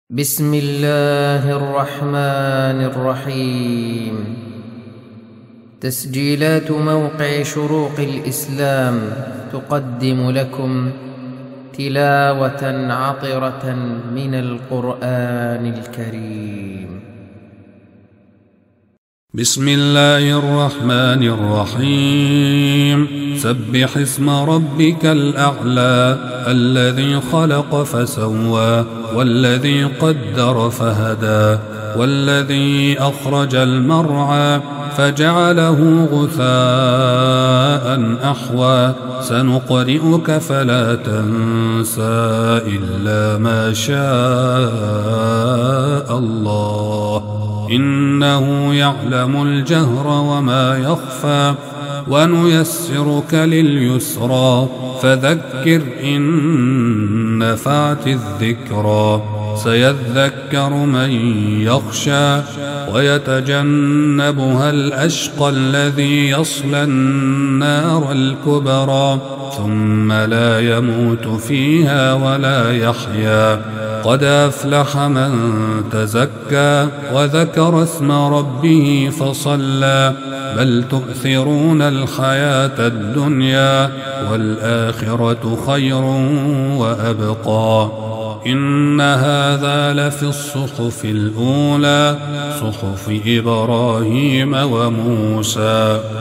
بسم الله الرحمن الرحيم. تسجيلات موقع شروق الإسلام تقدم لكم تلاوة عطرة من القرآن الكريم. بسم الله الرحمن الرحيم. سبح اسم ربك الأعلى الذي خلق فسوى والذي قدر فهدى والذي أخرج المرعى فجعله غثاء أحوى سنقرئك فلا تنسى إلا ما شاء الله إنه يعلم الجهر وما يخفى ونيسرك لليسرى فذكر إن نفعت الذكرى سيذكر من يخشى ويتجنبها الأشقى الذي يصلى النار الكبرى ثم لا يموت فيها ولا يحيا قد أفلح من تزكى وذكر اسم ربه فصلى بل تؤثرون الحياة الدنيا والآخرة خير وأبقى إن هذا لفي الصحف الأولى صحف إبراهيم وموسى.